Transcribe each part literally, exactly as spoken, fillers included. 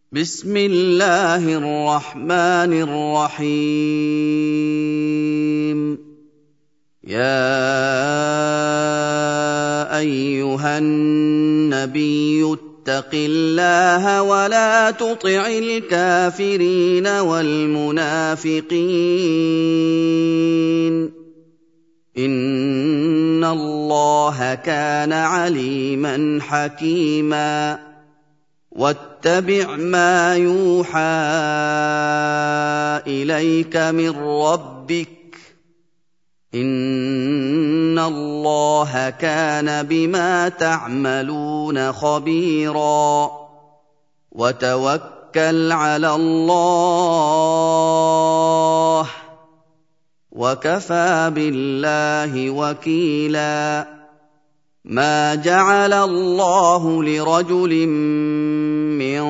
بسم الله الرحمن الرحيم. يا أيها النبي اتق الله ولا تطع الكافرين والمنافقين إن الله كان عليما حكيما. واتبع ما يوحى إليك من ربك إن الله كان بما تعملون خبيرا. وتوكل على الله وكفى بالله وكيلا. ما جعل الله لرجل من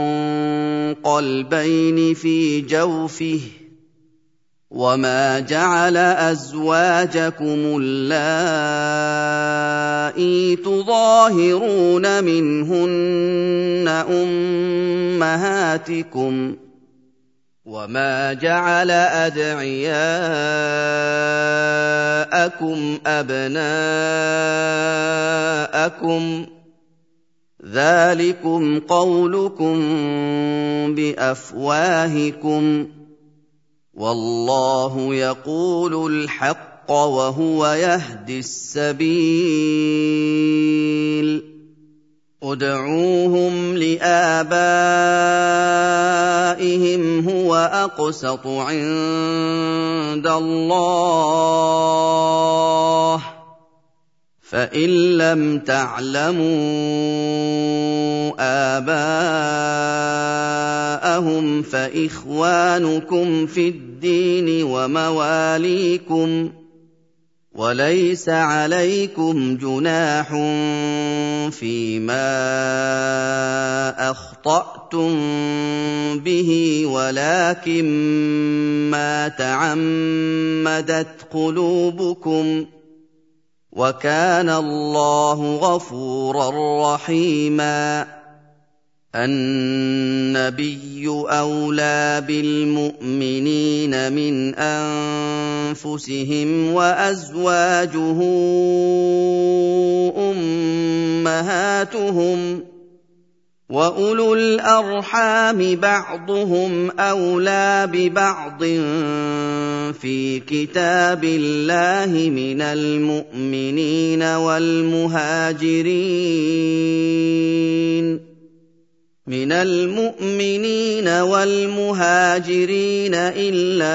قلبين في جوفه وما جعل أزواجكم اللائي تظاهرون منهن أمهاتكم وما جعل أدعياءكم أبناءكم ذلكم قولكم بأفواهكم والله يقول الحق وهو يهدي السبيل. ادعوهم لآبائهم هو أقسط عند الله فإن لم تعلموا آباءهم فإخوانكم في الدين ومواليكم وليس عليكم جناح فيما أخطأتم به ولكن ما تعمدت قلوبكم وكان الله غفورا رحيما. النبي أولى بالمؤمنين من أنفسهم وأزواجه أمهاتهم وأولو الأرحام بعضهم أولى ببعض في كتاب الله من المؤمنين والمهاجرين من المؤمنين والمهاجرين إلا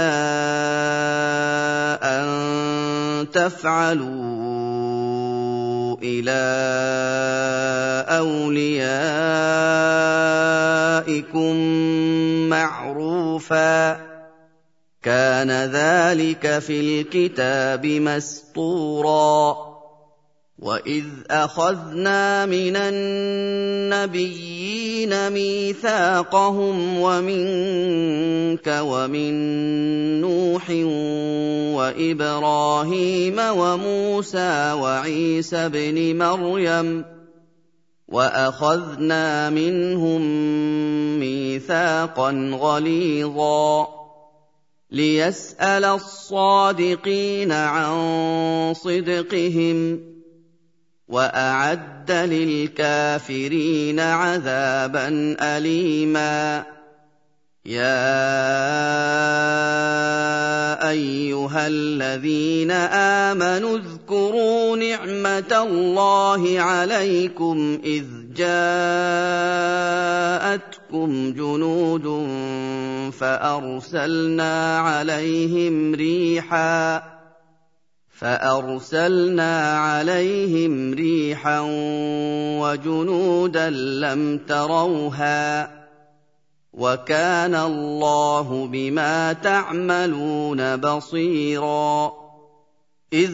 أن تفعلوا إلى أوليائكم معروفا كان ذلك في الكتاب مسطورا. وإذ أخذنا من النبيين ميثاقهم ومنك ومن نوح وإبراهيم وموسى وعيسى ابن مريم وأخذنا منهم ميثاقا غليظا ليسأل الصادقين عن صدقهم وأعد للكافرين عذابا أليما. يا أيها الذين آمنوا اذكروا نعمة الله عليكم إذ جاءتكم جنود فأرسلنا عليهم ريحا فأرسلنا عليهم ريحا وجنودا لم تروها وكان الله بما تعملون بصيرا. إذ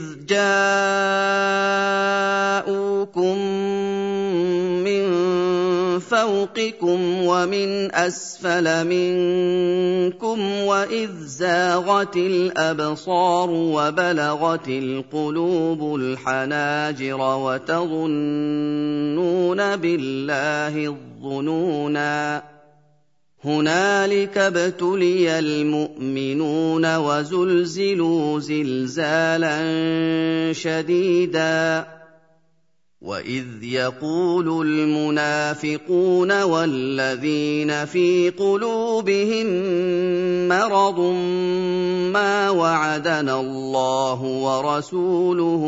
جاءوكم من فوقكم ومن أسفل منكم وإذ زاغت الأبصار وبلغت القلوب الحناجر وتظنون بالله الظنونا هُنَالِكَ ابْتُلِيَ الْمُؤْمِنُونَ وَزُلْزِلُوا زِلْزَالًا شَدِيدًا. وَإِذْ يَقُولُ الْمُنَافِقُونَ وَالَّذِينَ فِي قُلُوبِهِم مَّرَضٌ مَّا وَعَدَنَا اللَّهُ وَرَسُولُهُ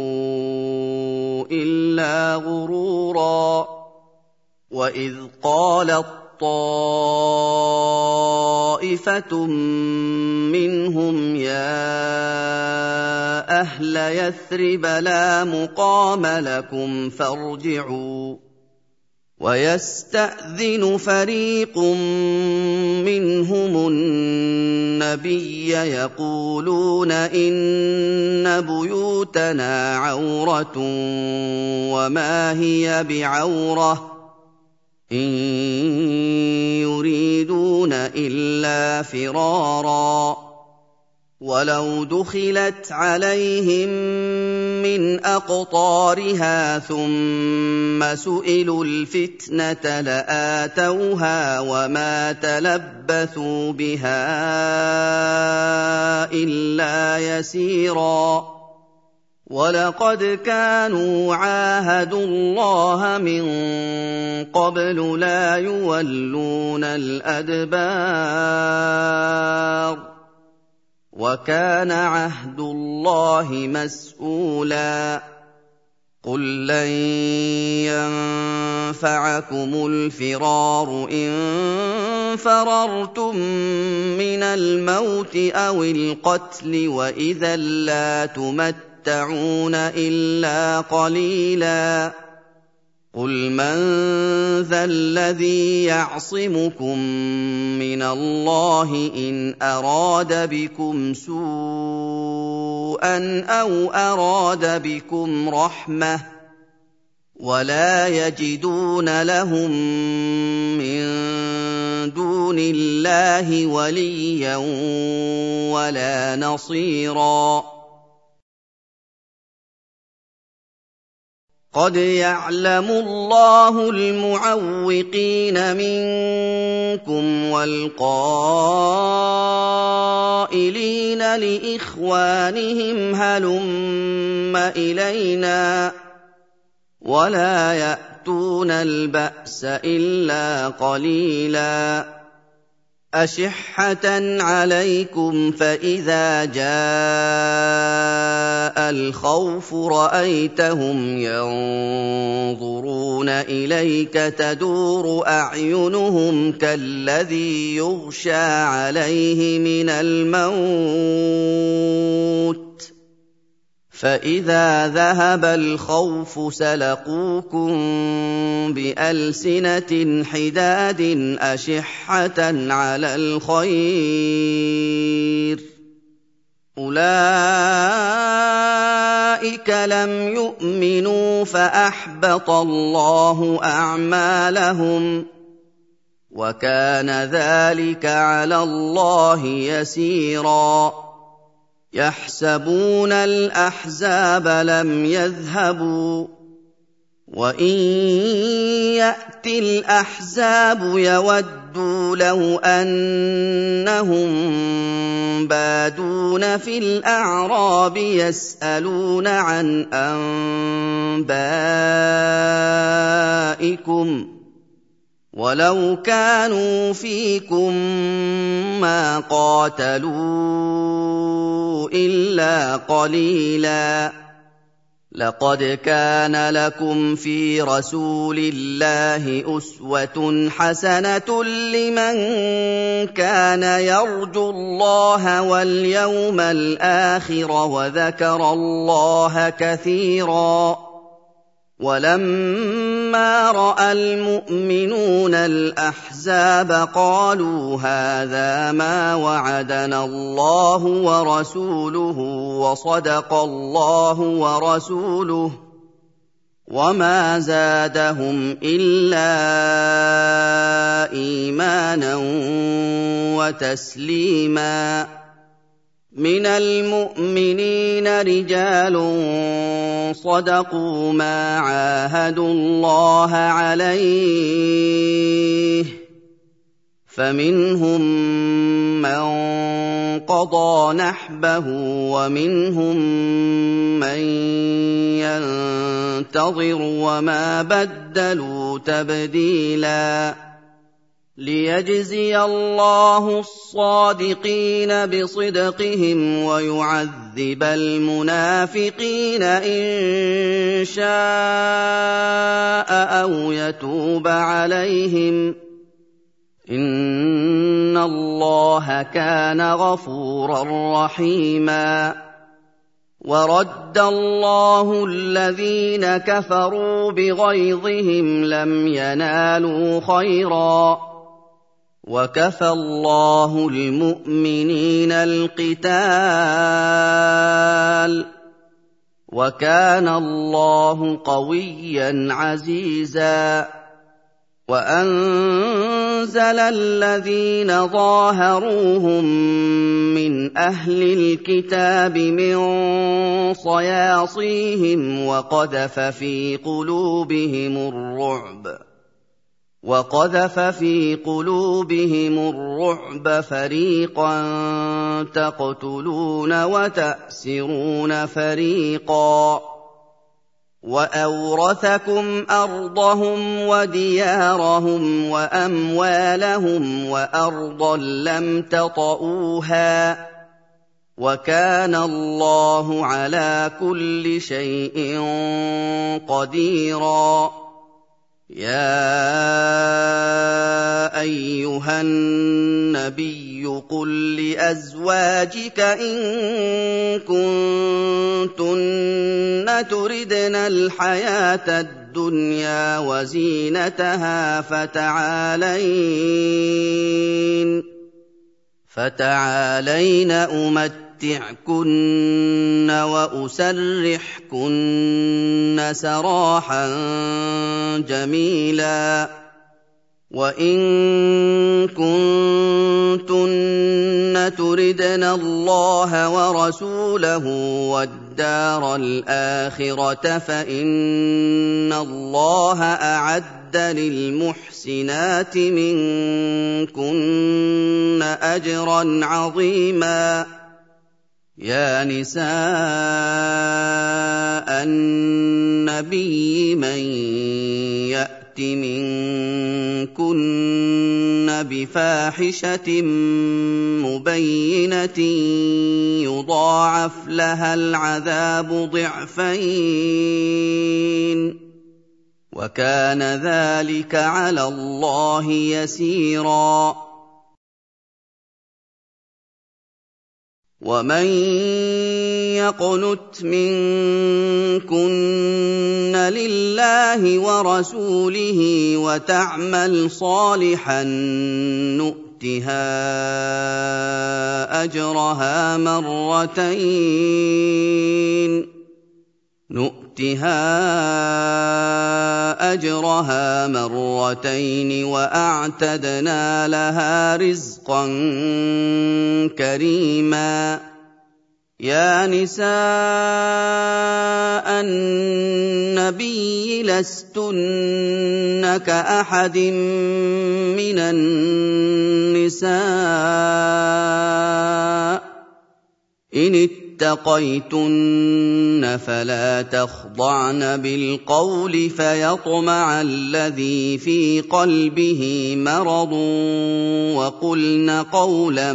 إِلَّا غُرُورًا. وَإِذْ قَالَت طَّائِفَةٌ مِّنْهُمْ يَا أَهْلَ يَثْرِبَ لَا مُقَامَ لَكُمْ فَارْجِعُوا. وَيَسْتَأْذِنُ فَرِيقٌ مِّنْهُمُ النَّبِيَّ يَقُولُونَ إِنَّ بُيُوتَنَا عَوْرَةٌ وَمَا هِيَ بِعَوْرَةٍ إِن يُرِيدُونَ إِلَّا فِرَارًا. وَلَوْ دُخِلَتْ عَلَيْهِم مِّنْ أَقْطَارِهَا ثُمَّ سُئِلُوا الْفِتْنَةَ لَآتَوْهَا وَمَا تَلَبَّثُوا بِهَا إِلَّا يَسِيرًا. وَلَقَدْ كَانُوا عَاهَدُوا اللَّهَ مِن قَبْلُ لَا يُوَلُّونَ الْأَدْبَارَ وَكَانَ عَهْدُ اللَّهِ مَسْئُولًا. قُل لَّن يَنفَعَكُمُ الْفِرَارُ إِن فَرَرْتُم مِّنَ الْمَوْتِ أَوِ الْقَتْلِ وَإِذًا لَّا تُمَتَّعُونَ إِلَّا قَلِيلًا. قُلْ مَن ذَا الَّذِي يَعْصِمُكُم مِّنَ اللَّهِ إِنْ أَرَادَ بِكُمْ سُوءًا أَوْ أَرَادَ بِكُمْ رَحْمَةً وَلَا يَجِدُونَ لَهُم مِّن دُونِ اللَّهِ وَلِيًّا وَلَا نَصِيرًا. قَدْ يَعْلَمُ اللَّهُ الْمُعَوِّقِينَ مِنكُمْ وَالْقَائِلِينَ لِإِخْوَانِهِمْ هَلُمَّ إِلَيْنَا وَلَا يَأْتُونَ الْبَأْسَ إِلَّا قَلِيلًا. أَشِحَّةً عَلَيْكُمْ فَإِذَا جَاءَ الْخَوْفُ رَأَيْتَهُمْ يَنظُرُونَ إِلَيْكَ تَدُورُ أَعْيُنُهُمْ كَالَّذِي يُغْشَىٰ عَلَيْهِ مِنَ الْمَوْتِ فَإِذَا ذَهَبَ الْخَوْفُ سَلَقُوكُم بِأَلْسِنَةٍ حِدَادٍ أَشِحَّةً عَلَى الْخَيْرِ. أُولَٰئِكَ لَمْ يُؤْمِنُوا فَأَحْبَطَ اللَّهُ أَعْمَالَهُمْ وَكَانَ ذَٰلِكَ عَلَى اللَّهِ يَسِيرًا. يَحْسَبُونَ الْأَحْزَابَ لَمْ يَذْهَبُوا وَإِن يَأْتِ الْأَحْزَابُ يَوَدُّوا لَوْ أَنَّهُم بَادُونَ فِي الْأَعْرَابِ يَسْأَلُونَ عَنْ أَنبَائِكُمْ وَلَوْ كَانُوا فِيكُم مَّا قَاتَلُوا إِلَّا قَلِيلًا. لَقَدْ كَانَ لَكُمْ فِي رَسُولِ اللَّهِ أُسْوَةٌ حَسَنَةٌ لِّمَن كَانَ يَرْجُو اللَّهَ وَالْيَوْمَ الْآخِرَ وَذَكَرَ اللَّهَ كَثِيرًا. وَلَمَّا رَأَى الْمُؤْمِنُونَ الْأَحْزَابَ قَالُوا هَٰذَا مَا وَعَدَنَا اللَّهُ وَرَسُولُهُ وَصَدَقَ اللَّهُ وَرَسُولُهُ وَمَا زَادَهُمْ إِلَّا إِيمَانًا وَتَسْلِيمًا. مِنَ الْمُؤْمِنِينَ رِجَالٌ صَدَقُوا مَا عَاهَدُوا اللَّهَ عَلَيْهِ فمنهم من قضى نحبه ومنهم من ينتظر وما بدلوا تبديلا ليجزي الله الصادقين بصدقهم ويعذب المنافقين إن شاء أو يتوب عليهم إن الله كان غفورا رحيما ورد الله الذين كفروا بغيظهم لم ينالوا خيرا وكفى الله المؤمنين القتال وكان الله قويا عزيزا وأنزل الذين ظاهروهم من أهل الكتاب من صياصيهم وقذف في قلوبهم الرعب وقذف في قلوبهم الرعب فريقا تقتلون وتأسرون فريقا وأورثكم أرضهم وديارهم وأموالهم وأرضا لم تطئوها وكان الله على كل شيء قديرا يا أيها النبي قل لأزواجك إن كنتن تردن الحياة الدنيا وزينتها فتعالين فتعالين أمتعكن وأسرحكن سراحا جميلا وإن كنتن تردن الله ورسوله والدار الآخرة فإن الله أعد للمحسنات منكن أجرا عظيما يا نساء النبي من يأت منكن بفاحشة مبينة يضاعف لها العذاب ضعفين وكان ذلك على الله يسيرا ومن يقنت منكن لله ورسوله وتعمل صالحا نؤتها أجرها مرتين نؤتها أجرها مرتين وأعتدنا لها رزقا كريما يا نساء النبي لستن كأحد من النساء إن اتقيتن فلا تخضعن بالقول فيطمع الذي في قلبه مرض وقلن قولا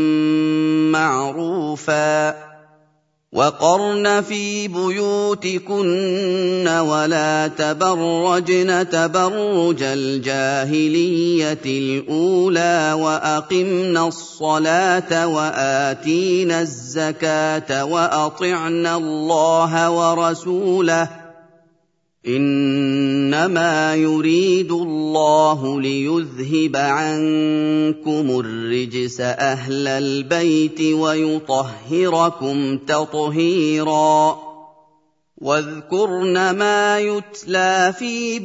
معروفا وقرن في بيوتكن ولا تبرجن تبرج الجاهلية الأولى وأقمن الصلاة وآتينا الزكاة وأطعنا الله ورسوله إنما يريد الله ليذهب عنكم الرجس أهل البيت ويطهركم تطهيرا واذكرن ما يتلى في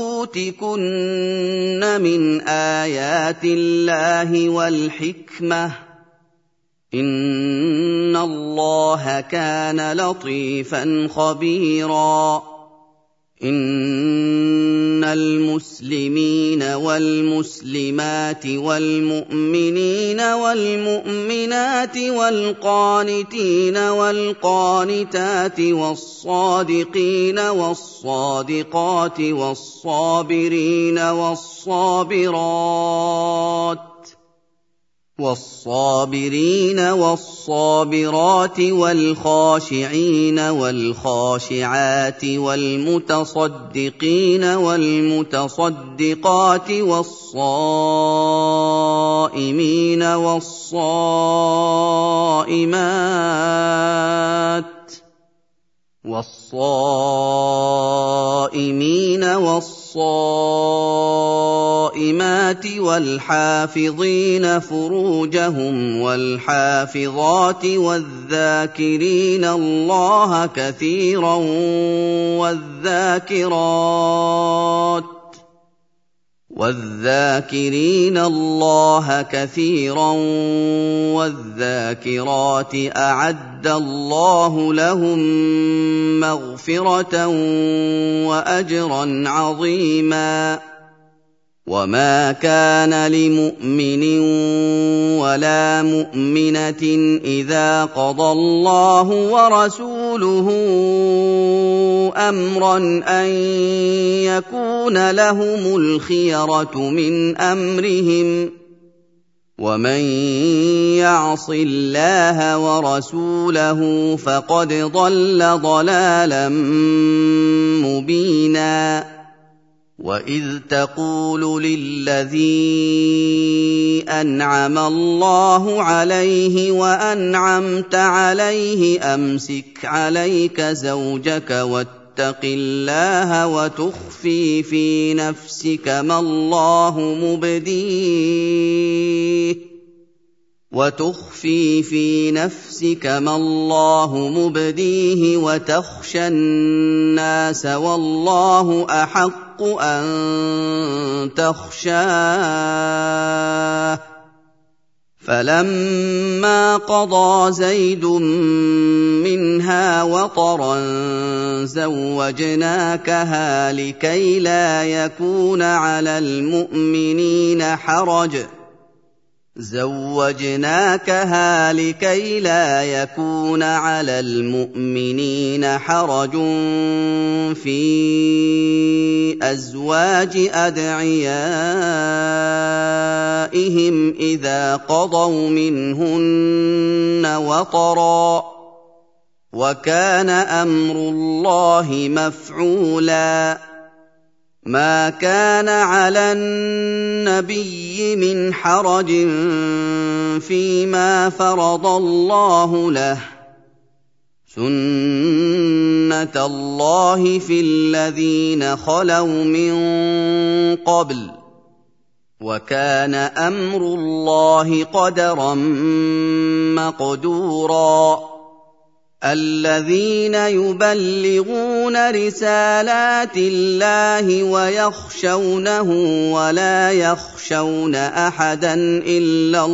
بيوتكن من آيات الله والحكمة إن الله كان لطيفا خبيرا إن المسلمين والمسلمات والمؤمنين والمؤمنات والقانتين والقانتات والصادقين والصادقات والصابرين والصابرات والصابرين والصابرات والخاشعين والخاشعات والمتصدقين والمتصدقات والصائمين والصائمات والصائمين والصائمات والحافظين فروجهم والحافظات والذاكرين الله كثيرا والذاكرات والذاكرين الله كثيرا والذاكرات أعد الله لهم مغفرة وأجرا عظيما وما كان لمؤمن ولا مؤمنة إذا قضى الله ورسوله أمرا أن يكون لهم الخيرة من أمرهم ومن يعص الله ورسوله فقد ضل ضلالا مبينا وإذ تقول للذي أنعم الله عليه وأنعمت عليه أمسك عليك زوجك واتق الله وتخفي في نفسك ما الله مبديه وتخفي في نفسك ما الله مبديه وتخشى الناس والله أحق أن تخشاه فلما قضى زيد منها وطرا زوجناكها لكي لا يكون على المؤمنين حرج زوجناكها لكي لا يكون على المؤمنين حرج في أزواج أدعيائهم إذا قضوا منهن وطرا وكان أمر الله مفعولا ما كان على النبي من حرج فيما فرض الله له سنة الله في الذين خلوا من قبل وكان أمر الله قدرا مقدورا الذين يبلغون رسالات الله ويخشونه ولا يخشون أحدا إلا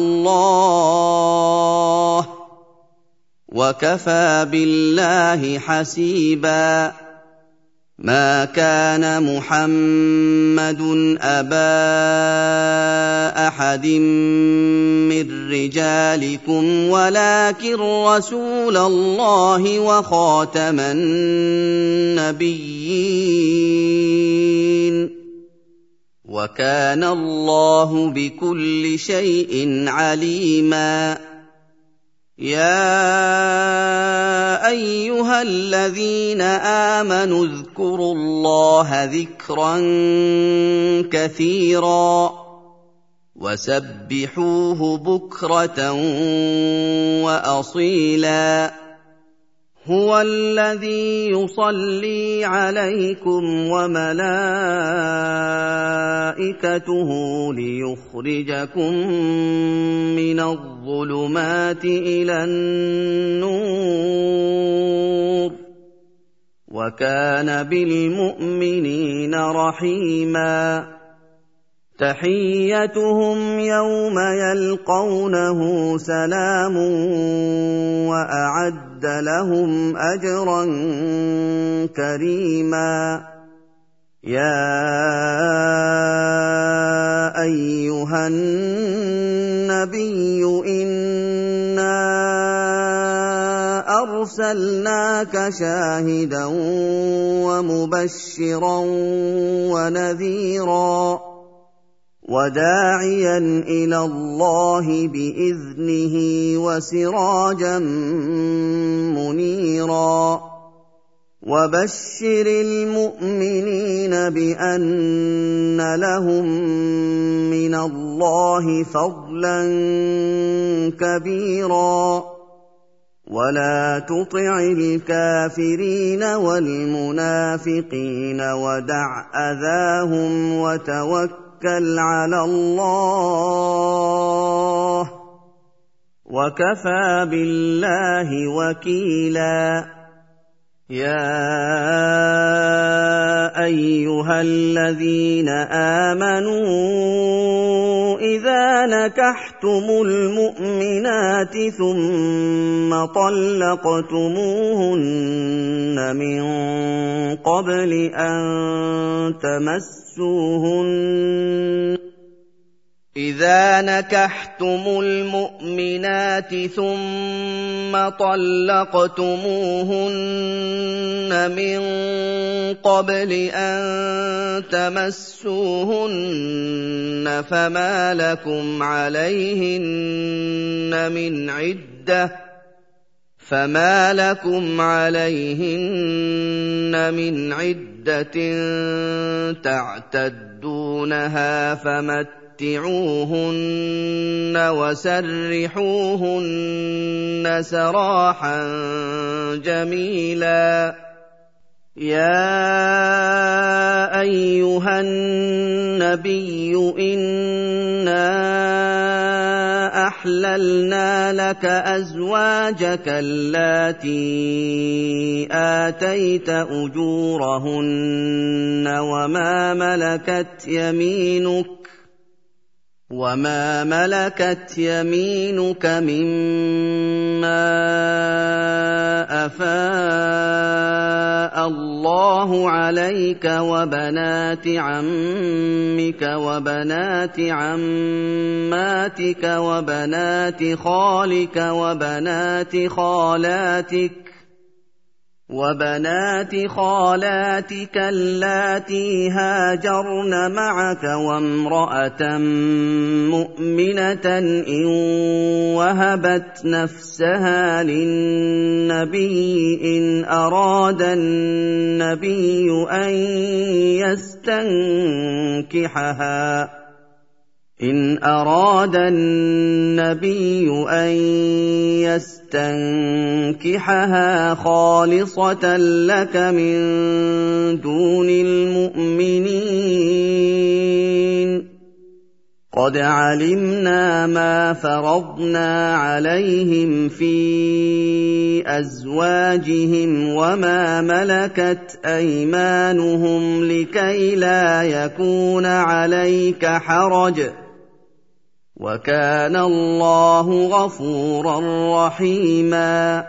الله وكفى بالله حسيبا ما كان محمد أبا أحد من رجالكم ولكن رسول الله وخاتم النبيين وكان الله بكل شيء عليما يا أيها الذين آمنوا اذكروا الله ذكرا كثيرا وسبحوه بكرة وأصيلا هو الذي يصلي عليكم وملائكته ليخرجكم من الظلمات إلى النور وكان بالمؤمنين رحيما تحيتهم يوم يلقونه سلام وأعد لهم أجرا كريما يَا أَيُّهَا النَّبِيُّ إِنَّا أَرْسَلْنَاكَ شَاهِدًا وَمُبَشِّرًا وَنَذِيرًا وَدَاعِيًا إِلَى اللَّهِ بِإِذْنِهِ وَسِرَاجًا مُّنِيرًا وَبَشِّرِ الْمُؤْمِنِينَ بِأَنَّ لَهُم مِّنَ اللَّهِ فَضْلًا كَبِيرًا وَلَا تُطِعِ الْكَافِرِينَ وَالْمُنَافِقِينَ وَدَعْ أَذَاهُمْ وَتَوَكَّلْ عَلَى اللَّهِ وَكَفَىٰ بِاللَّهِ وَكِيلًا يَا أَيُّهَا الَّذِينَ آمَنُوا إِذَا نَكَحْتُمُ الْمُؤْمِنَاتِ ثُمَّ طَلَّقْتُمُوهُنَّ مِن قَبْلِ أَن تَمَسُّوهُنَّ إِذَا نَكَحْتُمُ الْمُؤْمِنَاتِ ثُمَّ طَلَّقْتُمُوهُنَّ مِن قَبْلِ أَن تَمَسُّوهُنَّ فَمَا لَكُمْ عَلَيْهِنَّ مِنْ عِدَّةٍ فَمَا لَكُمْ عَلَيْهِنَّ مِنْ عِدَّةٍ تَعْتَدُّونَهَا فَمَتِّعُوهُنَّ وَسَرِّحُوهُنَّ سَرَاحًا جَمِيلًا يَا أَيُّهَا النَّبِيُّ إِنَّا أَحْلَلْنَا لَكَ أَزْوَاجَكَ اللَّاتِي آتَيْتَ أُجُورَهُنَّ وَمَا مَلَكَتْ يَمِينُكَ وَمَا مَلَكَتْ يَمِينُكَ مِمَّا أَفَاءَ اللَّهُ عَلَيْكَ وَبَنَاتِ عَمِّكَ وَبَنَاتِ عَمَّاتِكَ وَبَنَاتِ خَالِكَ وَبَنَاتِ خَالَاتِكَ وَبَنَاتِ خَالَاتِكَ اللَّاتِي هَاجَرْنَ مَعَكَ وَامْرَأَةً مُّؤْمِنَةً إِن وَهَبَتْ نَفْسَهَا لِلنَّبِيِّ إِنْ أَرَادَ النَّبِيُّ أَن يَسْتَنكِحَهَا إِنْ أَرَادَ النَّبِيُّ أَن يَسْتَنكِحَهَا خَالِصَةً لَّكَ مِن دُونِ الْمُؤْمِنِينَ قَدْ عَلِمْنَا مَا فَرَضْنَا عَلَيْهِمْ فِي أَزْوَاجِهِمْ وَمَا مَلَكَتْ أَيْمَانُهُمْ لِكَيْ لَا يَكُونَ عَلَيْكَ حَرَجٌ ۗ وَكَانَ اللَّهُ غَفُورًا رَّحِيمًا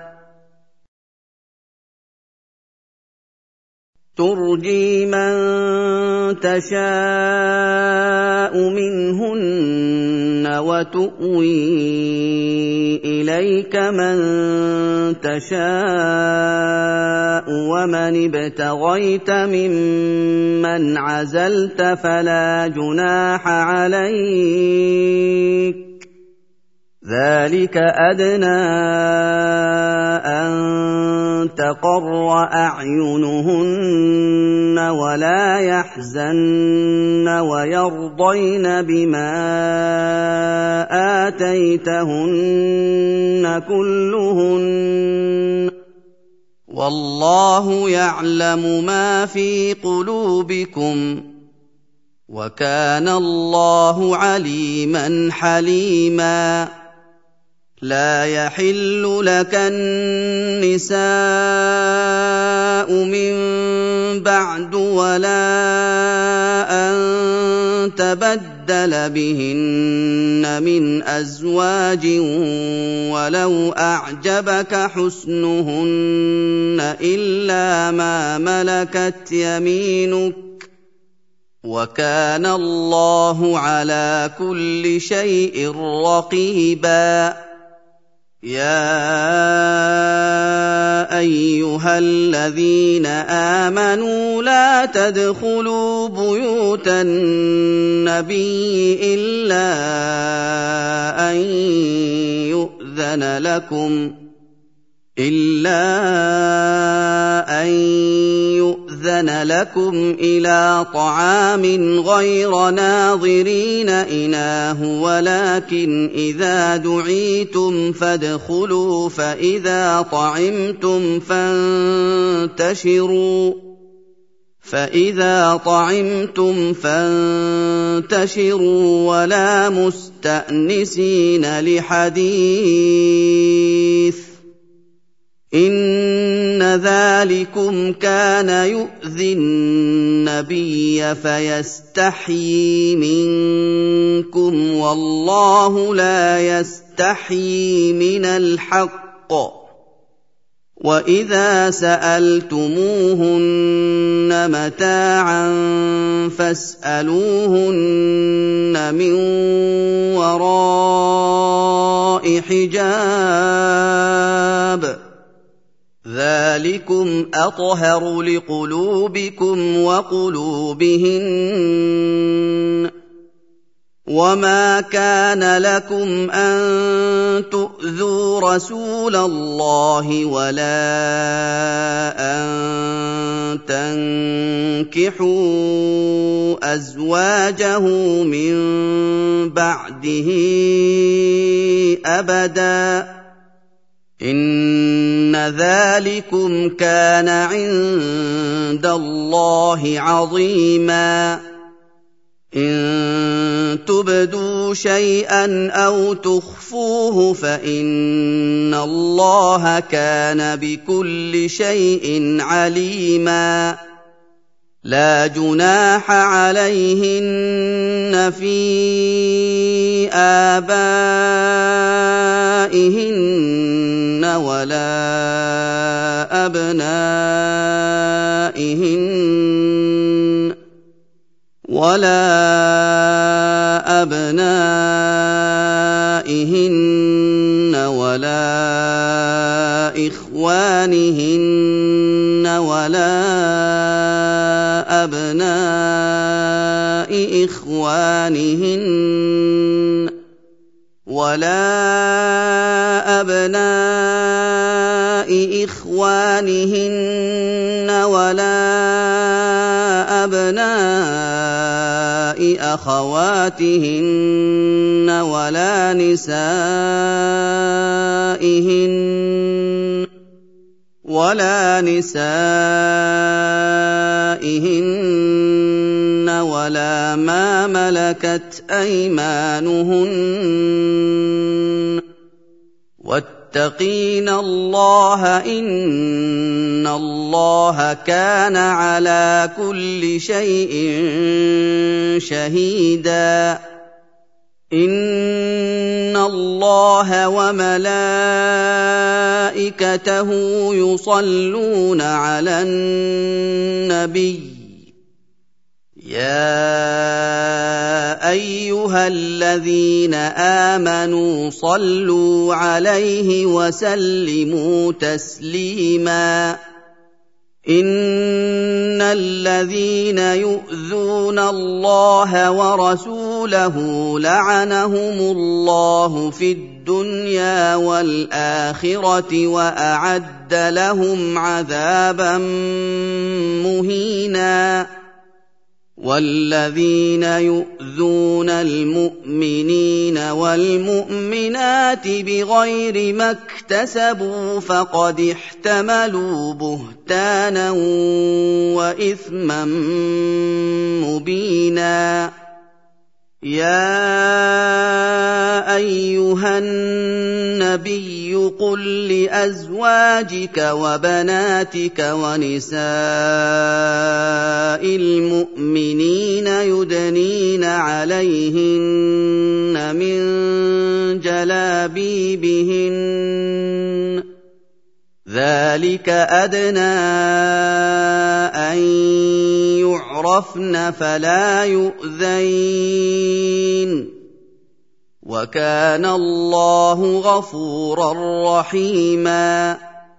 تُرْجِي مَن تَشَاءُ مِنْهُنَّ وَتُؤْوِي إِلَيْكَ مَن تَشَاءُ وَمَنِ ابْتَغَيْتَ مِمَّنْ عَزَلْتَ فَلَا جُنَاحَ عَلَيْكَ ۚ ذَلِكَ أَدْنَىٰ أَن تَقَرَّ أَعْيُنُهُنَّ وَلَا يَحْزَنَّ وَيَرْضَيْنَ بِمَا آتَيْتَهُنَّ كُلُّهُنَّ ۚ وَاللَّهُ يَعْلَمُ مَا فِي قُلُوبِكُمْ ۚ وَكَانَ اللَّهُ عَلِيمًا حَلِيمًا لَا يَحِلُّ لَكَ النِّسَاءُ مِن بَعْدُ وَلَا أَن تَبَدَّلَ بِهِنَّ مِنْ أَزْوَاجٍ وَلَوْ أَعْجَبَكَ حُسْنُهُنَّ إِلَّا مَا مَلَكَتْ يَمِينُكَ وَكَانَ اللَّهُ عَلَىٰ كُلِّ شَيْءٍ رَّقِيبًا يَا أَيُّهَا الَّذِينَ آمَنُوا لَا تَدْخُلُوا بُيُوتَ النَّبِيِّ إِلَّا أَن يُؤْذَنَ لَكُمْ إِلَّا أَن يُؤْذَنَ لَكُمْ إِلَىٰ طَعَامٍ غَيْرَ نَاظِرِينَ إِنَاهُ وَلَٰكِنْ إِذَا دُعِيتُمْ فَادْخُلُوا فَإِذَا طَعِمْتُمْ فَانتَشِرُوا فَإِذَا طَعِمْتُمْ فَانتَشِرُوا وَلَا مُسْتَأْنِسِينَ لِحَدِيثٍ ۚ إِنَّ ذَٰلِكُمْ كَانَ يُؤْذِي النَّبِيَّ فَيَسْتَحْيِي مِنكُمْ وَاللَّهُ لَا يَسْتَحْيِي مِنَ الْحَقِّ ۚ وَإِذَا سَأَلْتُمُوهُنَّ مَتَاعًا فَاسْأَلُوهُنَّ مِن وَرَاءِ حِجَابٍ ذَٰلِكُمْ أَطْهَرُ لِقُلُوبِكُمْ وَقُلُوبِهِنَّ ۚ وَمَا كَانَ لَكُمْ أَن تُؤْذُوا رَسُولَ اللَّهِ وَلَا أَن تَنكِحُوا أَزْوَاجَهُ مِن بَعْدِهِ أَبَدًا ۚ إِنَّ ذَٰلِكُمْ كَانَ عِندَ اللَّهِ عَظِيمًا إِن تُبْدُوا شَيْئًا أَوْ تُخْفُوهُ فَإِنَّ اللَّهَ كَانَ بِكُلِّ شَيْءٍ عَلِيمًا لَا جُنَاحَ عَلَيْهِنَّ فِي آبَائِهِنَّ وَلَا أَبْنَائِهِنَّ وَلَا أَبْنَائِهِنَّ وَلَا إِخْوَانِهِنَّ وَلَا أَبْنَاءِ إِخْوَانِهِنَّ وَلَا أَبْنَاءِ إِخْوَانِهِنَّ وَلَا أَبْنَاءِ أَخَوَاتِهِنَّ وَلَا نِسَائِهِنَّ وَلَا نِسَائِهِنَّ وَلَا مَا مَلَكَتْ أَيْمَانُهُنَّ ۗ وَاتَّقِينَ اللَّهَ ۚ إِنَّ اللَّهَ كَانَ عَلَىٰ كُلِّ شَيْءٍ شَهِيدًا إِنَّ اللَّهَ وَمَلَائِكَتَهُ يُصَلُّونَ عَلَى النَّبِيِّ يَا أَيُّهَا الَّذِينَ آمَنُوا صَلُّوا عَلَيْهِ وَسَلِّمُوا تَسْلِيمًا إِنَّ الَّذِينَ يُؤْذُونَ اللَّهَ وَرَسُولَهُ لَعَنَهُمُ اللَّهُ فِي الدُّنْيَا وَالْآخِرَةِ وَأَعَدَّ لَهُمْ عَذَابًا مُّهِينًا وَالَّذِينَ يُؤْذُونَ الْمُؤْمِنِينَ وَالْمُؤْمِنَاتِ بِغَيْرِ مَا اكْتَسَبُوا فَقَدِ احْتَمَلُوا بُهْتَانًا وَإِثْمًا مُّبِينًا يَا أَيُّهَا النَّبِيُّ قُل لِّأَزْوَاجِكَ وَبَنَاتِكَ وَنِسَاءِ الْمُؤْمِنِينَ يُدْنِينَ عَلَيْهِنَّ مِن جَلَابِيبِهِنَّ ۚ ذلك أدنى أن يعرفن فلا يؤذين وكان الله غفورا رحيما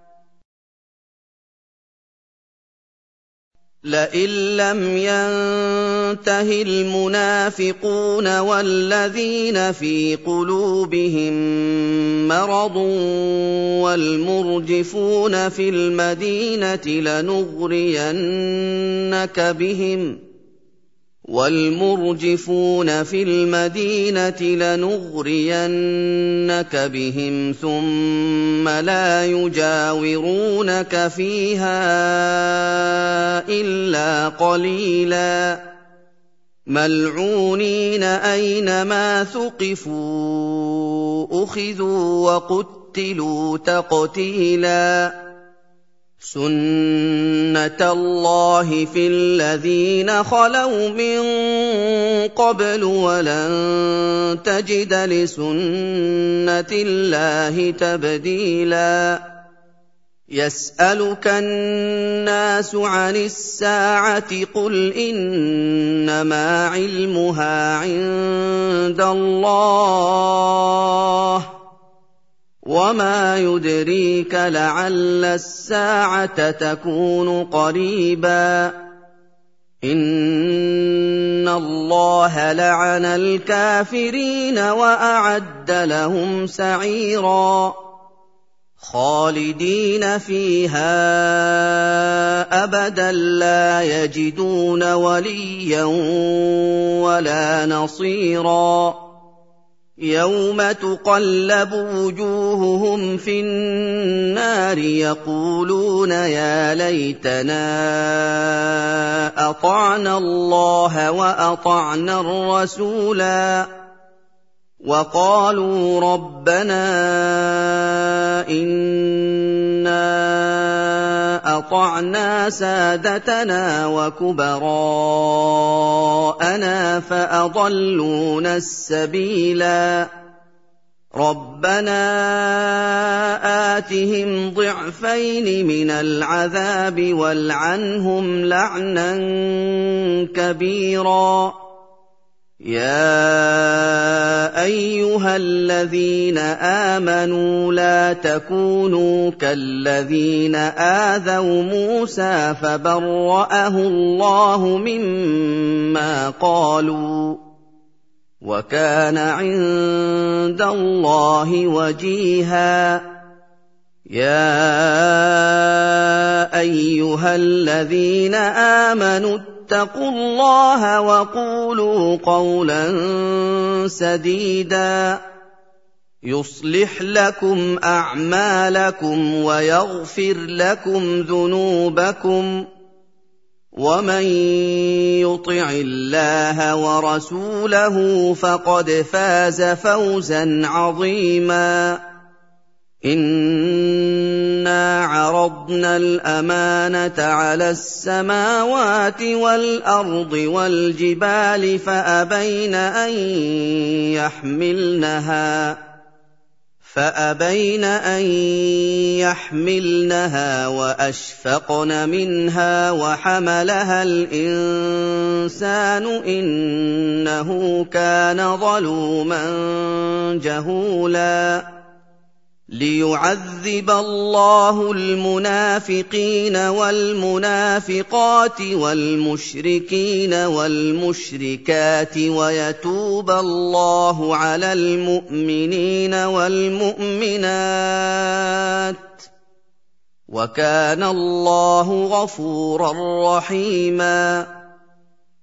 لئن لم ينته المنافقون والذين في قلوبهم مرض والمرجفون في المدينة لنغرينك بهم والمرجفون في المدينة لنغرينك بهم ثم لا يجاورونك فيها إلا قليلا ملعونين أينما ثقفوا أخذوا وقتلوا تقتيلا سنة الله في الذين خلوا من قبل ولن تجد لسنة الله تبديلا يسألك الناس عن الساعة قل إنما علمها عند الله وما يدريك لعل الساعة تكون قريبا إن الله لعن الكافرين وأعد لهم سعيرا خالدين فيها أبدا لا يجدون وليا ولا نصيرا يوم تقلب وجوههم في النار يقولون يا ليتنا أطعنا الله وأطعنا الرسولا وقالوا ربنا إنا أطعنا سادتنا وكبراءنا فأضلونا السبيلا ربنا آتهم ضعفين من العذاب والعنهم لعنا كبيرا يا أيها الذين آمنوا لا تكونوا كالذين آذوا موسى فبرأه الله مما قالوا وكان عند الله وجيها يا أيها الذين آمنوا اتقوا الله وقولوا قولا سديدا يصلح لكم أعمالكم ويغفر لكم ذنوبكم ومن يطع الله ورسوله فقد فاز فوزا عظيما إنا عرضنا الأمانة على السماوات والأرض والجبال فأبين أن يحملنها فأبين أن يحملنها وأشفقن منها وحملها الإنسان إنه كان ظلوما جهولا ليعذب الله المنافقين والمنافقات والمشركين والمشركات ويتوب الله على المؤمنين والمؤمنات وكان الله غفورا رحيما